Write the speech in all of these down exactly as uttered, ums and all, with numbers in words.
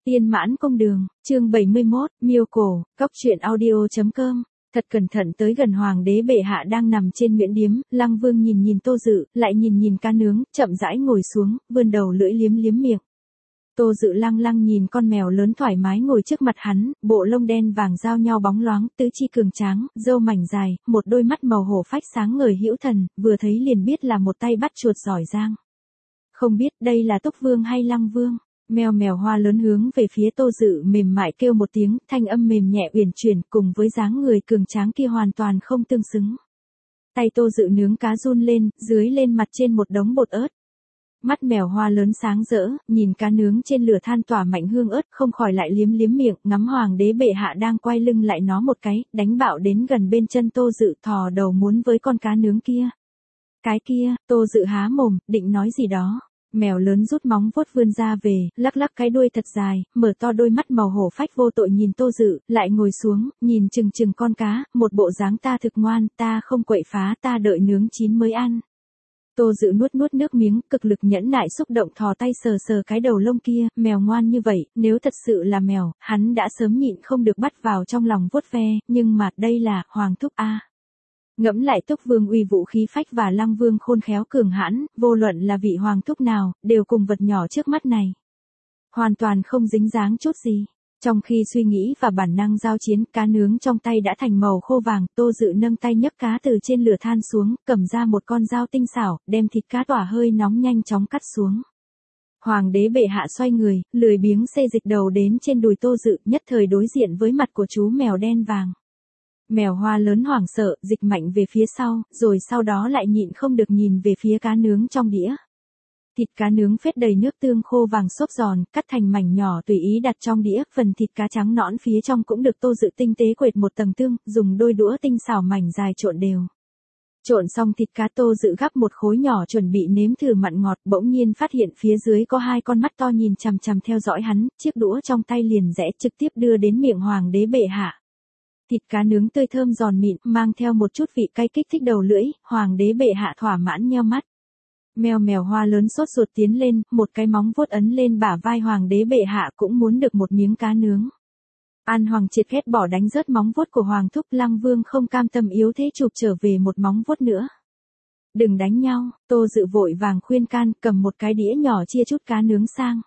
Tiên Mãn Công Đường, chương bảy mươi mốt, Miêu Cổ, cóc truyện audio chấm com. Thật cẩn thận tới gần hoàng đế bệ hạ đang nằm trên nguyễn điếm, Lăng Vương nhìn nhìn Tô Dự, lại nhìn nhìn cá nướng, chậm rãi ngồi xuống, vươn đầu lưỡi liếm liếm miệng. Tô Dự lăng lăng nhìn con mèo lớn thoải mái ngồi trước mặt hắn, bộ lông đen vàng giao nhau bóng loáng, tứ chi cường tráng, râu mảnh dài, một đôi mắt màu hổ phách sáng ngời hữu thần, vừa thấy liền biết là một tay bắt chuột giỏi giang. Không biết đây là Túc Vương hay Lăng Vương? Mèo mèo hoa lớn hướng về phía Tô Dự mềm mại kêu một tiếng, thanh âm mềm nhẹ uyển chuyển, cùng với dáng người cường tráng kia hoàn toàn không tương xứng. Tay Tô Dự nướng cá run lên, dưới lên mặt trên một đống bột ớt. Mắt mèo hoa lớn sáng rỡ, nhìn cá nướng trên lửa than tỏa mạnh hương ớt, không khỏi lại liếm liếm miệng, ngắm hoàng đế bệ hạ đang quay lưng lại nó một cái, đánh bạo đến gần bên chân Tô Dự, thò đầu muốn với con cá nướng kia. Cái kia, Tô Dự há mồm, định nói gì đó. Mèo lớn rút móng vuốt vươn ra về, lắc lắc cái đuôi thật dài, mở to đôi mắt màu hổ phách vô tội nhìn Tô Dự, lại ngồi xuống, nhìn chừng chừng con cá, một bộ dáng ta thực ngoan, ta không quậy phá, ta đợi nướng chín mới ăn. Tô Dự nuốt nuốt nước miếng, cực lực nhẫn nại xúc động thò tay sờ sờ cái đầu lông kia, mèo ngoan như vậy, nếu thật sự là mèo, hắn đã sớm nhịn không được bắt vào trong lòng vuốt ve, nhưng mà đây là Hoàng Thúc a. Ngẫm lại Túc Vương uy vũ khí phách và Lăng Vương khôn khéo cường hãn, vô luận là vị hoàng thúc nào, đều cùng vật nhỏ trước mắt này. Hoàn toàn không dính dáng chút gì. Trong khi suy nghĩ và bản năng giao chiến, cá nướng trong tay đã thành màu khô vàng, Tô Dự nâng tay nhấc cá từ trên lửa than xuống, cầm ra một con dao tinh xảo, đem thịt cá tỏa hơi nóng nhanh chóng cắt xuống. Hoàng đế bệ hạ xoay người, lười biếng xê dịch đầu đến trên đùi Tô Dự, nhất thời đối diện với mặt của chú mèo đen vàng. Mèo hoa lớn hoảng sợ, dịch mạnh về phía sau, rồi sau đó lại nhịn không được nhìn về phía cá nướng trong đĩa. Thịt cá nướng phết đầy nước tương khô vàng xốp giòn, cắt thành mảnh nhỏ tùy ý đặt trong đĩa, phần thịt cá trắng nõn phía trong cũng được Tô Dự tinh tế quệt một tầng tương, dùng đôi đũa tinh xảo mảnh dài trộn đều. Trộn xong thịt cá, Tô Dự gắp một khối nhỏ chuẩn bị nếm thử mặn ngọt, bỗng nhiên phát hiện phía dưới có hai con mắt to nhìn chằm chằm theo dõi hắn, chiếc đũa trong tay liền rẽ trực tiếp đưa đến miệng hoàng đế bệ hạ. Thịt cá nướng tươi thơm giòn mịn, mang theo một chút vị cay kích thích đầu lưỡi, hoàng đế bệ hạ thỏa mãn nheo mắt. Mèo mèo hoa lớn sốt ruột tiến lên, một cái móng vuốt ấn lên bả vai hoàng đế bệ hạ cũng muốn được một miếng cá nướng. An Hoàng triệt ghét bỏ đánh rớt móng vuốt của Hoàng Thúc, Lăng Vương không cam tâm yếu thế chụp trở về một móng vuốt nữa. Đừng đánh nhau, Tô Dự vội vàng khuyên can, cầm một cái đĩa nhỏ chia chút cá nướng sang.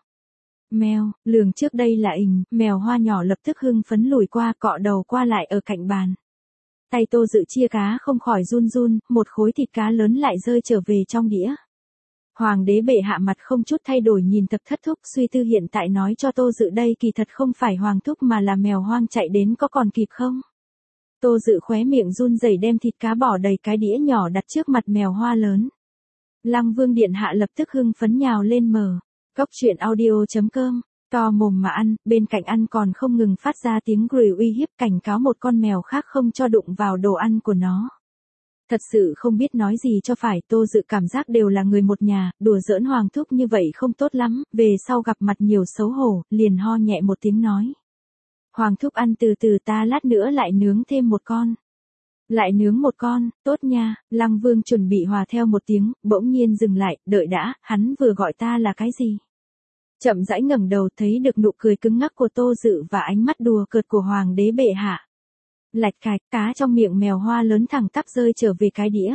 Mèo, lường trước đây là ình, mèo hoa nhỏ lập tức hưng phấn lùi qua, cọ đầu qua lại ở cạnh bàn. Tay Tô Dự chia cá không khỏi run run, một khối thịt cá lớn lại rơi trở về trong đĩa. Hoàng đế bệ hạ mặt không chút thay đổi nhìn Tập Thất Thúc, suy tư hiện tại nói cho Tô Dự đây kỳ thật không phải Hoàng Thúc mà là mèo hoang chạy đến có còn kịp không? Tô Dự khóe miệng run rẩy đem thịt cá bỏ đầy cái đĩa nhỏ đặt trước mặt mèo hoa lớn. Lăng Vương điện hạ lập tức hưng phấn nhào lên mở. Cóc truyện audio chấm com, to mồm mà ăn, bên cạnh ăn còn không ngừng phát ra tiếng gửi uy hiếp cảnh cáo một con mèo khác không cho đụng vào đồ ăn của nó. Thật sự không biết nói gì cho phải, Tô Dự cảm giác đều là người một nhà, đùa giỡn Hoàng Thúc như vậy không tốt lắm, về sau gặp mặt nhiều xấu hổ, liền ho nhẹ một tiếng nói. Hoàng Thúc ăn từ từ, ta lát nữa lại nướng thêm một con. Lại nướng một con, tốt nha. Lăng Vương chuẩn bị hòa theo một tiếng, bỗng nhiên dừng lại, đợi đã, hắn vừa gọi ta là cái gì? Chậm rãi ngẩng đầu thấy được nụ cười cứng ngắc của Tô Dự và ánh mắt đùa cợt của hoàng đế bệ hạ. Lạch cạch, cá trong miệng mèo hoa lớn thẳng tắp rơi trở về cái đĩa.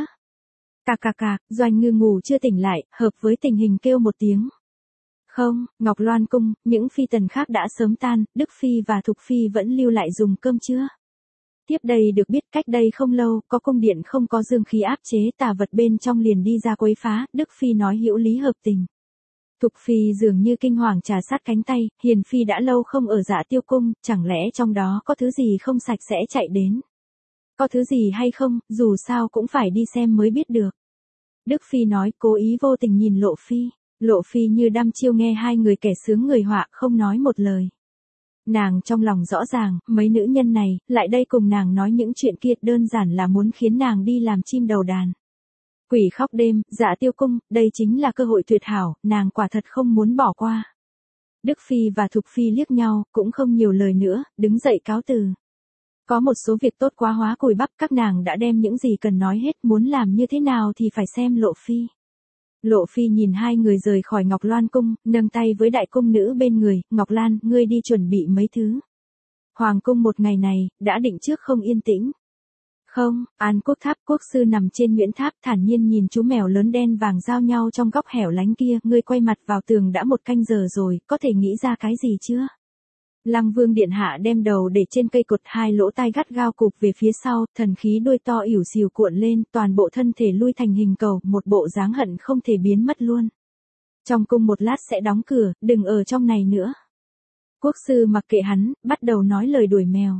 Cà cà cà, Doanh Ngư ngủ chưa tỉnh lại, hợp với tình hình kêu một tiếng. Không, Ngọc Loan cung, những phi tần khác đã sớm tan, Đức Phi và Thục Phi vẫn lưu lại dùng cơm trưa. Tiếp đây được biết cách đây không lâu, có cung điện không có dương khí áp chế tà vật bên trong liền đi ra quấy phá, Đức Phi nói hữu lý hợp tình. Thục Phi dường như kinh hoàng trà sát cánh tay, Hiền Phi đã lâu không ở Dạ Tiêu cung, chẳng lẽ trong đó có thứ gì không sạch sẽ chạy đến. Có thứ gì hay không, dù sao cũng phải đi xem mới biết được. Đức Phi nói cố ý vô tình nhìn Lộ Phi, Lộ Phi như đăm chiêu nghe hai người kẻ sướng người họa không nói một lời. Nàng trong lòng rõ ràng, mấy nữ nhân này, lại đây cùng nàng nói những chuyện kia đơn giản là muốn khiến nàng đi làm chim đầu đàn. Quỷ khóc đêm, Dạ Tiêu cung, đây chính là cơ hội tuyệt hảo, nàng quả thật không muốn bỏ qua. Đức Phi và Thục Phi liếc nhau, cũng không nhiều lời nữa, đứng dậy cáo từ. Có một số việc tốt quá hóa cùi bắp, các nàng đã đem những gì cần nói hết, muốn làm như thế nào thì phải xem Lộ Phi. Lộ Phi nhìn hai người rời khỏi Ngọc Loan cung, nâng tay với đại cung nữ bên người, Ngọc Lan, ngươi đi chuẩn bị mấy thứ. Hoàng cung một ngày này, đã định trước không yên tĩnh. Không, An Quốc Tháp quốc sư nằm trên Nguyễn Tháp thản nhiên nhìn chú mèo lớn đen vàng giao nhau trong góc hẻo lánh kia, ngươi quay mặt vào tường đã một canh giờ rồi, có thể nghĩ ra cái gì chưa? Lăng Vương điện hạ đem đầu để trên cây cột, hai lỗ tai gắt gao cụp về phía sau, thần khí đuôi to ỉu xìu cuộn lên, toàn bộ thân thể lui thành hình cầu, một bộ dáng hận không thể biến mất luôn. Trong cung một lát sẽ đóng cửa, đừng ở trong này nữa. Quốc sư mặc kệ hắn, bắt đầu nói lời đuổi mèo.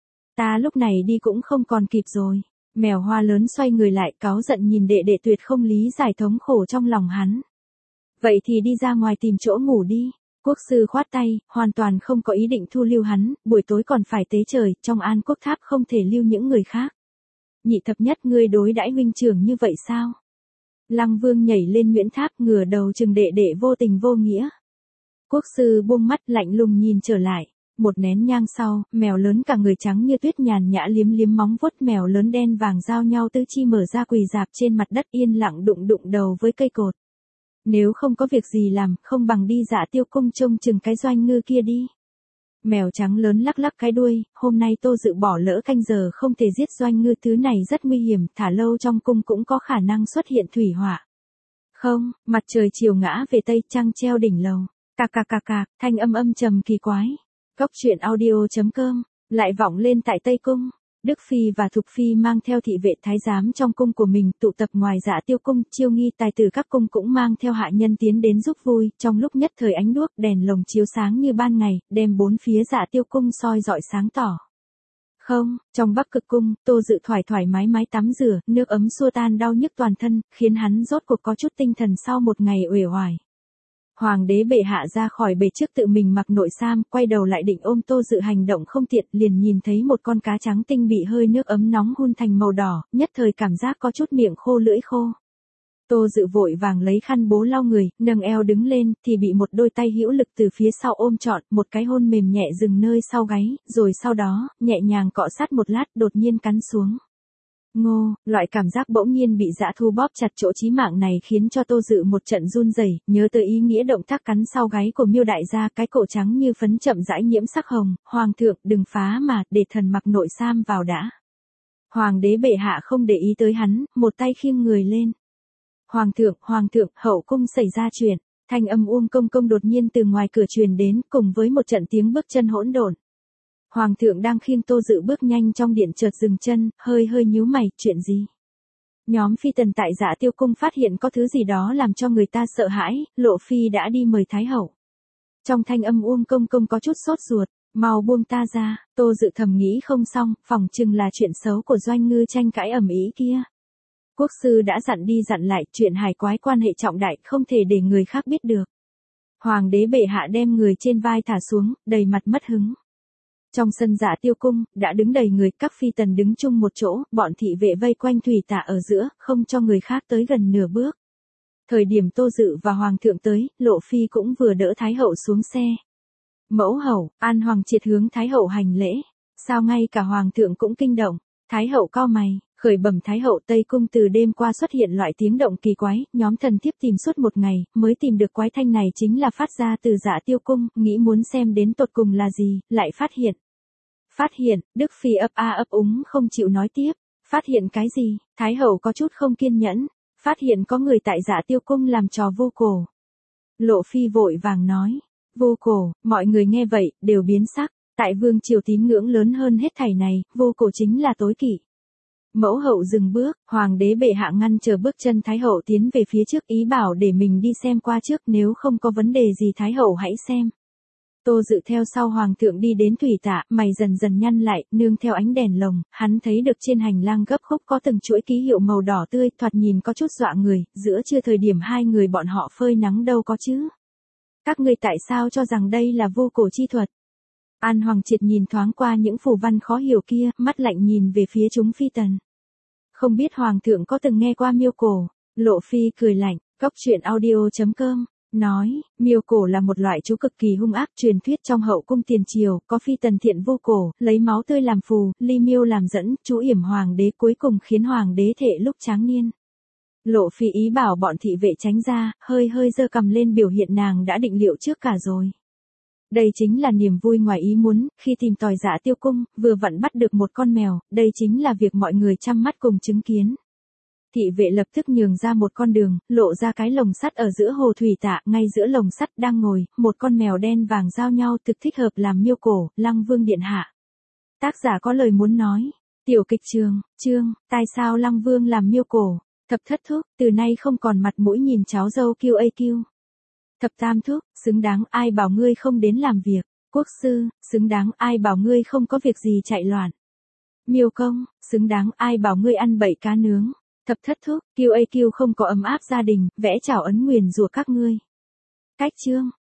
Ta lúc này đi cũng không còn kịp rồi. Mèo hoa lớn xoay người lại, cáu giận nhìn đệ đệ tuyệt không lý giải thống khổ trong lòng hắn. Vậy thì đi ra ngoài tìm chỗ ngủ đi. Quốc sư khoát tay, hoàn toàn không có ý định thu lưu hắn, buổi tối còn phải tế trời, trong An Quốc Tháp không thể lưu những người khác. Nhị thập nhất, ngươi đối đãi huynh trưởng như vậy sao? Lăng Vương nhảy lên Nguyễn Tháp, ngửa đầu chừng đệ đệ vô tình vô nghĩa. Quốc sư buông mắt lạnh lùng nhìn trở lại. Một nén nhang sau, mèo lớn cả người trắng như tuyết nhàn nhã liếm liếm móng vuốt, mèo lớn đen vàng giao nhau tứ chi mở ra quỳ rạp trên mặt đất yên lặng đụng đụng đầu với cây cột. Nếu không có việc gì làm, không bằng đi Dạ Tiêu cung trông chừng cái Doanh Ngư kia đi. Mèo trắng lớn lắc lắc cái đuôi, hôm nay Tô Dự bỏ lỡ canh giờ không thể giết Doanh Ngư, thứ này rất nguy hiểm, thả lâu trong cung cũng có khả năng xuất hiện thủy hỏa. Không, mặt trời chiều ngã về tây, trăng treo đỉnh lầu. Cạc cạc cạc cạc, thanh âm âm trầm kỳ quái. Góc truyện audio chấm com, lại vọng lên tại Tây Cung. Đức Phi và Thục Phi mang theo thị vệ thái giám trong cung của mình tụ tập ngoài Dạ Tiêu cung, chiêu nghi tài tử các cung cũng mang theo hạ nhân tiến đến giúp vui, trong lúc nhất thời ánh đuốc đèn lồng chiếu sáng như ban ngày, đem bốn phía Dạ Tiêu cung soi rọi sáng tỏ. Không, trong Bắc Cực cung, Tô Dự thoải thoải mái mái tắm rửa, nước ấm xua tan đau nhức toàn thân, khiến hắn rốt cuộc có chút tinh thần sau một ngày uể oải. Hoàng đế bệ hạ ra khỏi bể trước tự mình mặc nội sam, quay đầu lại định ôm Tô Dự hành động không tiện, liền nhìn thấy một con cá trắng tinh bị hơi nước ấm nóng hun thành màu đỏ, nhất thời cảm giác có chút miệng khô lưỡi khô. Tô Dự vội vàng lấy khăn bố lau người, nâng eo đứng lên, thì bị một đôi tay hữu lực từ phía sau ôm trọn, một cái hôn mềm nhẹ dừng nơi sau gáy, rồi sau đó, nhẹ nhàng cọ sát một lát, đột nhiên cắn xuống. Ngô, loại cảm giác bỗng nhiên bị dã thu bóp chặt chỗ chí mạng này khiến cho Tô Dự một trận run rẩy, nhớ tới ý nghĩa động tác cắn sau gáy của Miêu đại gia, cái cổ trắng như phấn chậm rãi nhiễm sắc hồng, hoàng thượng, đừng phá mà, để thần mặc nội sam vào đã. Hoàng đế bệ hạ không để ý tới hắn, một tay khiêng người lên. Hoàng thượng, hoàng thượng, hậu cung xảy ra chuyện, thanh âm Uông Công Công đột nhiên từ ngoài cửa truyền đến, cùng với một trận tiếng bước chân hỗn độn. Hoàng thượng đang khiêng Tô Dự bước nhanh trong điện chợt dừng chân, hơi hơi nhíu mày, chuyện gì? Nhóm phi tần tại Dạ Tiêu cung phát hiện có thứ gì đó làm cho người ta sợ hãi, Lộ Phi đã đi mời Thái hậu. Trong thanh âm Uông Công Công có chút sốt ruột, mau buông ta ra, Tô Dự thầm nghĩ không xong, phỏng chừng là chuyện xấu của Doanh Ngư tranh cãi ầm ĩ kia. Quốc sư đã dặn đi dặn lại, chuyện hài quái quan hệ trọng đại, không thể để người khác biết được. Hoàng đế bệ hạ đem người trên vai thả xuống, đầy mặt mất hứng. Trong sân Dạ Tiêu cung, đã đứng đầy người, các phi tần đứng chung một chỗ, bọn thị vệ vây quanh thủy tạ ở giữa, không cho người khác tới gần nửa bước. Thời điểm Tô Dự và Hoàng thượng tới, Lộ Phi cũng vừa đỡ Thái hậu xuống xe. Mẫu hậu, An Hoàng Triệt hướng Thái hậu hành lễ. Sao ngay cả Hoàng thượng cũng kinh động? Thái hậu cau mày, khởi bẩm Thái hậu, Tây cung từ đêm qua xuất hiện loại tiếng động kỳ quái, nhóm thần thiếp tìm suốt một ngày, mới tìm được quái thanh này chính là phát ra từ Dạ Tiêu cung, nghĩ muốn xem đến tột cùng là gì, lại phát hiện. Phát hiện, Đức Phi ấp a ấp úng không chịu nói tiếp. Phát hiện cái gì? Thái hậu có chút không kiên nhẫn. Phát hiện có người tại Dạ Tiêu cung làm trò vô cổ. Lộ Phi vội vàng nói. Vô cổ, mọi người nghe vậy, đều biến sắc. Tại vương triều tín ngưỡng lớn hơn hết thảy này, vô cổ chính là tối kỵ. Mẫu hậu dừng bước, hoàng đế bệ hạ ngăn chờ bước chân Thái hậu tiến về phía trước, ý bảo để mình đi xem qua trước, nếu không có vấn đề gì Thái hậu hãy xem. Tô Dự theo sau hoàng thượng đi đến thủy tạ, mày dần dần nhăn lại, nương theo ánh đèn lồng, hắn thấy được trên hành lang gấp khúc có từng chuỗi ký hiệu màu đỏ tươi, thoạt nhìn có chút dọa người, giữa trưa thời điểm hai người bọn họ phơi nắng đâu có chứ. Các ngươi tại sao cho rằng đây là vô cổ chi thuật? An Hoàng Triệt nhìn thoáng qua những phù văn khó hiểu kia, mắt lạnh nhìn về phía chúng phi tần. Không biết hoàng thượng có từng nghe qua miêu cổ? Lộ Phi cười lạnh, góc truyện audio chấm com. Nói, miêu cổ là một loại chú cực kỳ hung ác, truyền thuyết trong hậu cung tiền triều, có phi tần thiện vô cổ, lấy máu tươi làm phù, ly miêu làm dẫn, chú yểm hoàng đế cuối cùng khiến hoàng đế thệ lúc tráng niên. Lộ Phi ý bảo bọn thị vệ tránh ra, hơi hơi giơ cầm lên biểu hiện nàng đã định liệu trước cả rồi. Đây chính là niềm vui ngoài ý muốn, khi tìm tòi Dạ Tiêu cung, vừa vặn bắt được một con mèo, đây chính là việc mọi người chăm mắt cùng chứng kiến. Thị vệ lập tức nhường ra một con đường, lộ ra cái lồng sắt ở giữa hồ thủy tạ, ngay giữa lồng sắt đang ngồi, một con mèo đen vàng giao nhau thực thích hợp làm miêu cổ, Lăng Vương điện hạ. Tác giả có lời muốn nói. Tiểu kịch trường, chương, tại sao Lăng Vương làm miêu cổ? Thập thất thúc, từ nay không còn mặt mũi nhìn cháu dâu kiêu a kiêu. Thập tam thúc, xứng đáng, ai bảo ngươi không đến làm việc. Quốc sư, xứng đáng, ai bảo ngươi không có việc gì chạy loạn. Miêu công, xứng đáng, ai bảo ngươi ăn bậy cá nướng. Thập thất thúc, kiêu a kiêu không có ấm áp gia đình, vẽ chảo ấn nguyền rủa các ngươi. Cách chương.